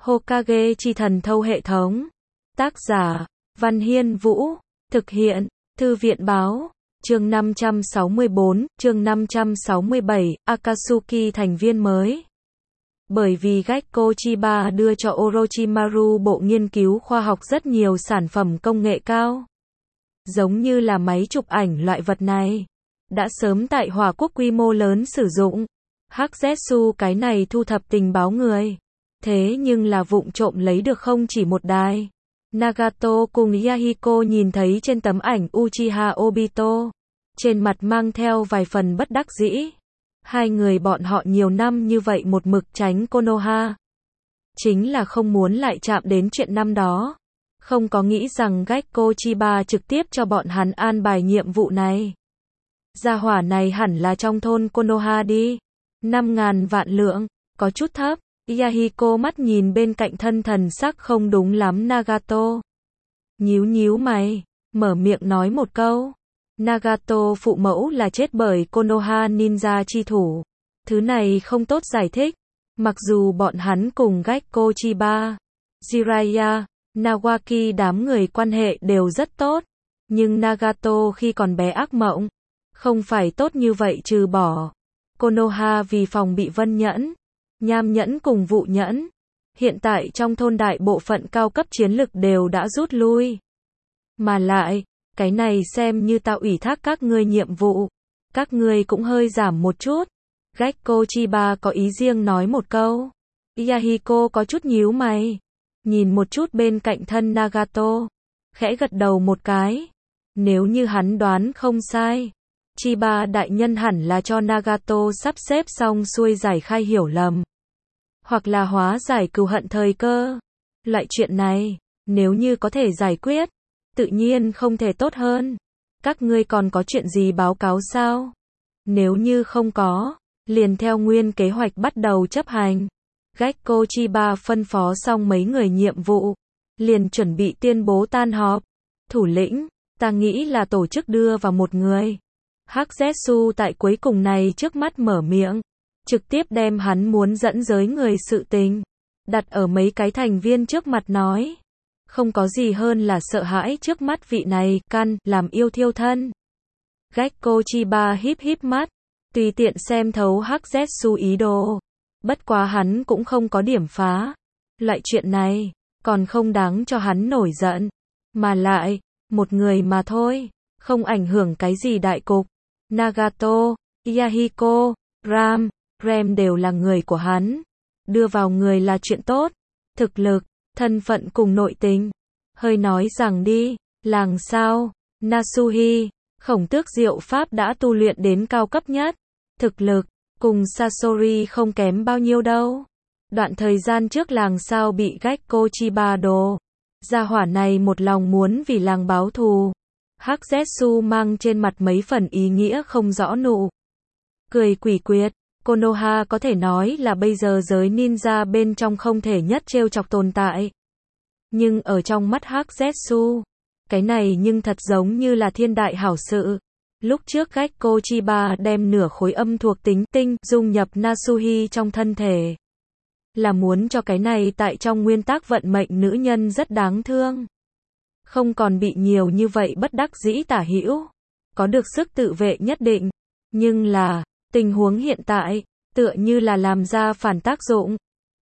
Hokage chi thần thâu hệ thống. Tác giả, Văn Hiên Vũ. Thực hiện, Thư viện Báo. Chương 564, chương 567, Akatsuki thành viên mới. Bởi vì Gekko Chiba đưa cho Orochimaru bộ nghiên cứu khoa học rất nhiều sản phẩm công nghệ cao. Giống như là máy chụp ảnh loại vật này. Đã sớm tại Hỏa Quốc quy mô lớn sử dụng. Hắc Zetsu cái này thu thập tình báo người. Thế nhưng là vụng trộm lấy được không chỉ một đài. Nagato cùng Yahiko nhìn thấy trên tấm ảnh Uchiha Obito. Trên mặt mang theo vài phần bất đắc dĩ. Hai người bọn họ nhiều năm như vậy một mực tránh Konoha. Chính là không muốn lại chạm đến chuyện năm đó. Không có nghĩ rằng Gekko Chiba trực tiếp cho bọn hắn an bài nhiệm vụ này. Gia hỏa này hẳn là trong thôn Konoha đi. 5.000 vạn lượng, có chút thấp. Yahiko mắt nhìn bên cạnh thân thần sắc không đúng lắm Nagato. Nhíu nhíu mày, mở miệng nói một câu. Nagato phụ mẫu là chết bởi Konoha ninja chi thủ. Thứ này không tốt giải thích. Mặc dù bọn hắn cùng Gekko Chiba, Jiraiya, Nawaki đám người quan hệ đều rất tốt. Nhưng Nagato khi còn bé ác mộng. Không phải tốt như vậy trừ bỏ. Konoha vì phòng bị Vân Nhẫn, Nham Nhẫn cùng Vụ Nhẫn. Hiện tại trong thôn đại bộ phận cao cấp chiến lực đều đã rút lui. Mà lại, cái này xem như tao ủy thác các ngươi nhiệm vụ. Các ngươi cũng hơi giảm một chút. Gekko Chiba có ý riêng nói một câu. Yahiko có chút nhíu mày. Nhìn một chút bên cạnh thân Nagato. Khẽ gật đầu một cái. Nếu như hắn đoán không sai. Chiba đại nhân hẳn là cho Nagato sắp xếp xong xuôi giải khai hiểu lầm. Hoặc là hóa giải cừu hận thời cơ. Loại chuyện này, nếu như có thể giải quyết, tự nhiên không thể tốt hơn. Các ngươi còn có chuyện gì báo cáo sao? Nếu như không có, liền theo nguyên kế hoạch bắt đầu chấp hành. Gekko Chiba phân phó xong mấy người nhiệm vụ, liền chuẩn bị tuyên bố tan họp. Thủ lĩnh, ta nghĩ là tổ chức đưa vào một người. Hắc Zetsu tại cuối cùng này trước mắt mở miệng, trực tiếp đem hắn muốn dẫn giới người sự tình, đặt ở mấy cái thành viên trước mặt nói. Không có gì hơn là sợ hãi trước mắt vị này, căn, làm yêu thiêu thân. Gekko Chiba híp híp mắt, tùy tiện xem thấu Hắc Zetsu ý đồ. Bất quá hắn cũng không có điểm phá. Loại chuyện này, còn không đáng cho hắn nổi giận. Mà lại, một người mà thôi, không ảnh hưởng cái gì đại cục. Nagato, Yahiko, Rem đều là người của hắn. Đưa vào người là chuyện tốt. Thực lực, thân phận cùng nội tình. Hơi nói rằng đi, làng sao, Nasuhi, khổng tước diệu pháp đã tu luyện đến cao cấp nhất. Thực lực, cùng Sasori không kém bao nhiêu đâu. Đoạn thời gian trước làng sao bị Gekko Chiba đồ. Gia hỏa này một lòng muốn vì làng báo thù. Hắc Zetsu mang trên mặt mấy phần ý nghĩa không rõ nụ. Cười quỷ quyệt, Konoha có thể nói là bây giờ giới ninja bên trong không thể nhất trêu chọc tồn tại. Nhưng ở trong mắt Hắc Zetsu, cái này nhưng thật giống như là thiên đại hảo sự. Lúc trước Gekko Chiba đem nửa khối âm thuộc tính tinh dung nhập Nasuhi trong thân thể. Là muốn cho cái này tại trong nguyên tắc vận mệnh nữ nhân rất đáng thương. Không còn bị nhiều như vậy bất đắc dĩ tả hữu. Có được sức tự vệ nhất định. Nhưng là, tình huống hiện tại, tựa như là làm ra phản tác dụng.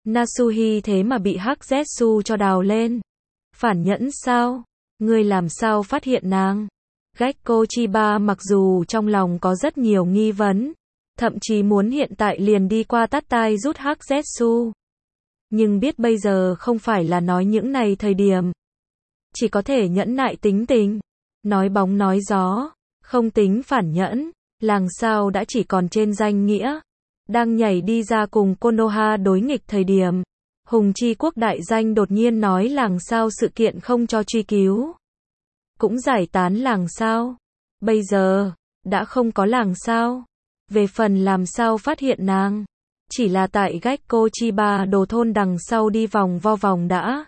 Nasuhi thế mà bị Hắc Zetsu cho đào lên. Phản nhẫn sao? Ngươi làm sao phát hiện nàng? Gekko Chiba mặc dù trong lòng có rất nhiều nghi vấn. Thậm chí muốn hiện tại liền đi qua tát tai rút Hắc Zetsu. Nhưng biết bây giờ không phải là nói những này thời điểm. Chỉ có thể nhẫn nại tính tình. Nói bóng nói gió. Không tính phản nhẫn. Làng sao đã chỉ còn trên danh nghĩa. Đang nhảy đi ra cùng Konoha đối nghịch thời điểm. Hùng Chi Quốc đại danh đột nhiên nói làng sao sự kiện không cho truy cứu. Cũng giải tán làng sao. Bây giờ, đã không có làng sao. Về phần làm sao phát hiện nàng. Chỉ là tại Gekko Chiba đồ thôn đằng sau đi vòng vo vòng đã.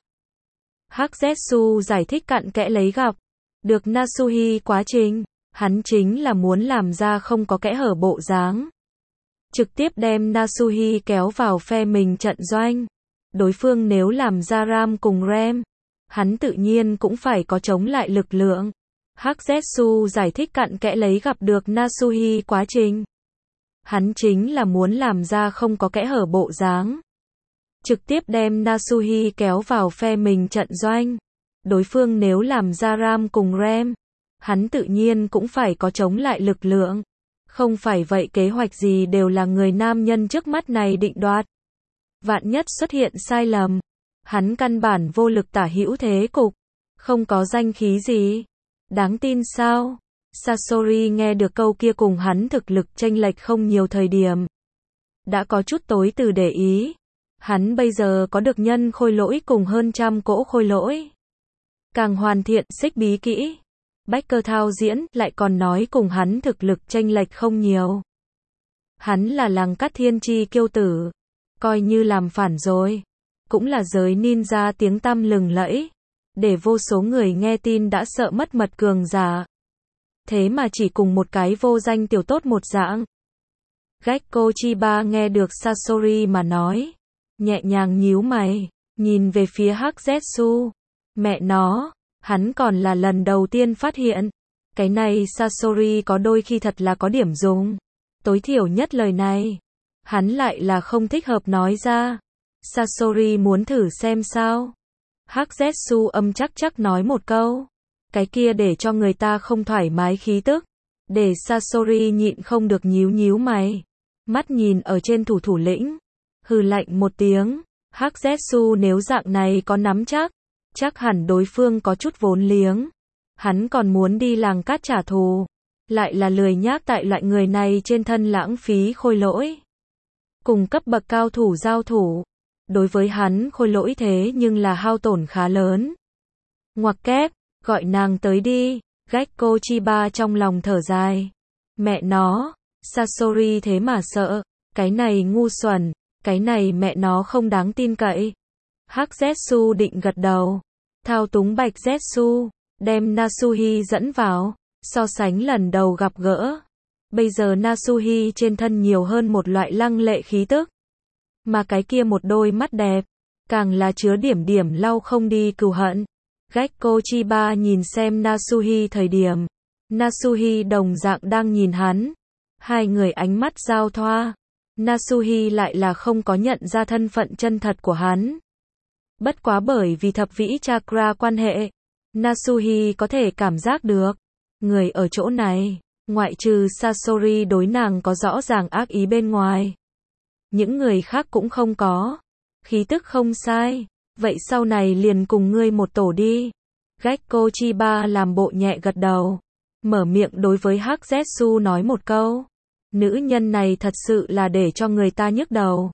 Hắc Zetsu giải thích cặn kẽ lấy gặp. Được Nasuhi quá trình. Hắn chính là muốn làm ra không có kẽ hở bộ dáng. Trực tiếp đem Nasuhi kéo vào phe mình trận doanh. đối phương nếu làm ra RAM cùng RAM, hắn tự nhiên cũng phải có chống lại lực lượng. Hắc Zetsu giải thích cặn kẽ lấy gặp được Nasuhi quá trình. Hắn chính là muốn làm ra không có kẽ hở bộ dáng. Trực tiếp đem Nasuhi kéo vào phe mình trận doanh. Đối phương nếu làm ra RAM cùng RAM, hắn tự nhiên cũng phải có chống lại lực lượng. Không phải vậy kế hoạch gì đều là người nam nhân trước mắt này định đoạt. Vạn nhất xuất hiện sai lầm, hắn căn bản vô lực tả hữu thế cục, không có danh khí gì. Đáng tin sao? Sasori nghe được câu kia cùng hắn thực lực chênh lệch không nhiều thời điểm. Đã có chút tối từ để ý. Hắn bây giờ có được nhân khôi lỗi cùng hơn 100 cỗ khôi lỗi. Càng hoàn thiện xích bí kỹ. Bách cơ thao diễn lại còn nói cùng hắn thực lực chênh lệch không nhiều. Hắn là làng cát thiên chi kiêu tử. Coi như làm phản rồi. Cũng là giới ninja tiếng tăm lừng lẫy. Để vô số người nghe tin đã sợ mất mật cường giả. Thế mà chỉ cùng một cái vô danh tiểu tốt một dạng. Gekko Chiba nghe được Sasori mà nói. Nhẹ nhàng nhíu mày. Nhìn về phía Hắc Zetsu. Mẹ nó. Hắn còn là lần đầu tiên phát hiện. Cái này Sasori có đôi khi thật là có điểm dùng. Tối thiểu nhất lời này. Hắn lại là không thích hợp nói ra. Sasori muốn thử xem sao. Hắc Zetsu âm chắc chắc nói một câu. Cái kia để cho người ta không thoải mái khí tức. Để Sasori nhịn không được nhíu nhíu mày. Mắt nhìn ở trên thủ lĩnh. Hừ lạnh một tiếng. Hắc Zetsu nếu dạng này có nắm chắc. Chắc hẳn đối phương có chút vốn liếng. Hắn còn muốn đi làng cát trả thù. Lại là lười nhác tại loại người này trên thân lãng phí khôi lỗi. Cùng cấp bậc cao thủ giao thủ. Đối với hắn khôi lỗi thế nhưng là hao tổn khá lớn. Ngoặc kép, gọi nàng tới đi. Gekko Chiba trong lòng thở dài. Mẹ nó, Sasori thế mà sợ. Cái này ngu xuẩn. Cái này mẹ nó không đáng tin cậy. Hắc Zetsu định gật đầu. Thao túng Bạch Zetsu. Đem Nasuhi dẫn vào. So sánh lần đầu gặp gỡ. Bây giờ Nasuhi trên thân nhiều hơn một loại lăng lệ khí tức. Mà cái kia một đôi mắt đẹp. Càng là chứa điểm điểm lau không đi cừu hận. Gekko Chiba nhìn xem Nasuhi thời điểm. Nasuhi đồng dạng đang nhìn hắn. Hai người ánh mắt giao thoa. Nasuhi lại là không có nhận ra thân phận chân thật của hắn. Bất quá bởi vì thập vĩ chakra quan hệ. Nasuhi có thể cảm giác được. Người ở chỗ này, ngoại trừ Sasori đối nàng có rõ ràng ác ý bên ngoài. Những người khác cũng không có. Khí tức không sai. Vậy sau này liền cùng ngươi một tổ đi. Gekko Chiba làm bộ nhẹ gật đầu. Mở miệng đối với Hắc Zetsu nói một câu. Nữ nhân này thật sự là để cho người ta nhức đầu.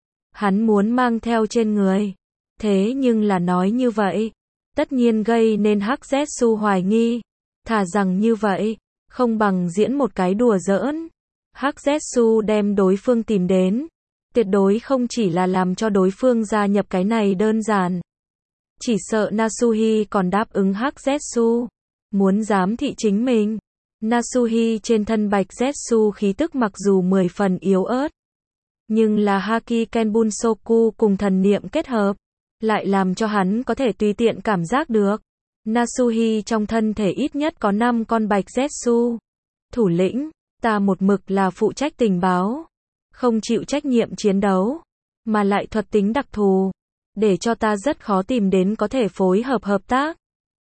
Hắn muốn mang theo trên người. Thế nhưng là nói như vậy. Tất nhiên gây nên Hắc Zetsu hoài nghi. Thà rằng như vậy. Không bằng diễn một cái đùa giỡn. Hắc Zetsu đem đối phương tìm đến. Tuyệt đối không chỉ là làm cho đối phương gia nhập cái này đơn giản. Chỉ sợ Nasuhi còn đáp ứng Hắc Zetsu. Muốn giám thị chính mình. Nasuhi trên thân Bạch Zetsu khí tức mặc dù 10 phần yếu ớt. Nhưng là Haki Kenbunsoku cùng thần niệm kết hợp. Lại làm cho hắn có thể tùy tiện cảm giác được. Nasuhi trong thân thể ít nhất có 5 con Bạch Zetsu. Thủ lĩnh, ta một mực là phụ trách tình báo. Không chịu trách nhiệm chiến đấu. Mà lại thuật tính đặc thù. Để cho ta rất khó tìm đến có thể phối hợp tác.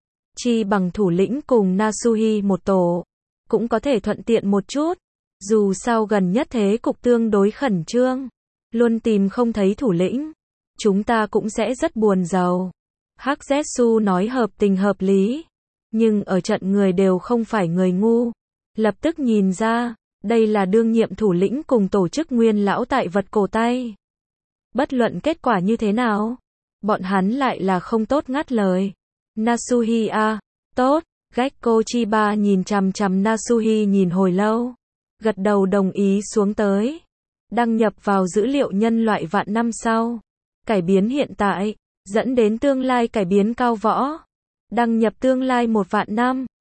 Chi bằng thủ lĩnh cùng Nasuhi một tổ. Cũng có thể thuận tiện một chút. Dù sao gần nhất thế cục tương đối khẩn trương. Luôn tìm không thấy thủ lĩnh. Chúng ta cũng sẽ rất buồn rầu. Hắc Zetsu nói hợp tình hợp lý. Nhưng ở trận người đều không phải người ngu. Lập tức nhìn ra. Đây là đương nhiệm thủ lĩnh cùng tổ chức nguyên lão tại vật cổ tay. Bất luận kết quả như thế nào. Bọn hắn lại là không tốt ngắt lời. Nasuhi à. Tốt. Gekko Chiba nhìn chằm chằm Nasuhi nhìn hồi lâu. Gật đầu đồng ý xuống tới. Đăng nhập vào dữ liệu nhân loại vạn năm sau. Cải biến hiện tại. Dẫn đến tương lai cải biến cao võ. Đăng nhập tương lai 1 vạn năm.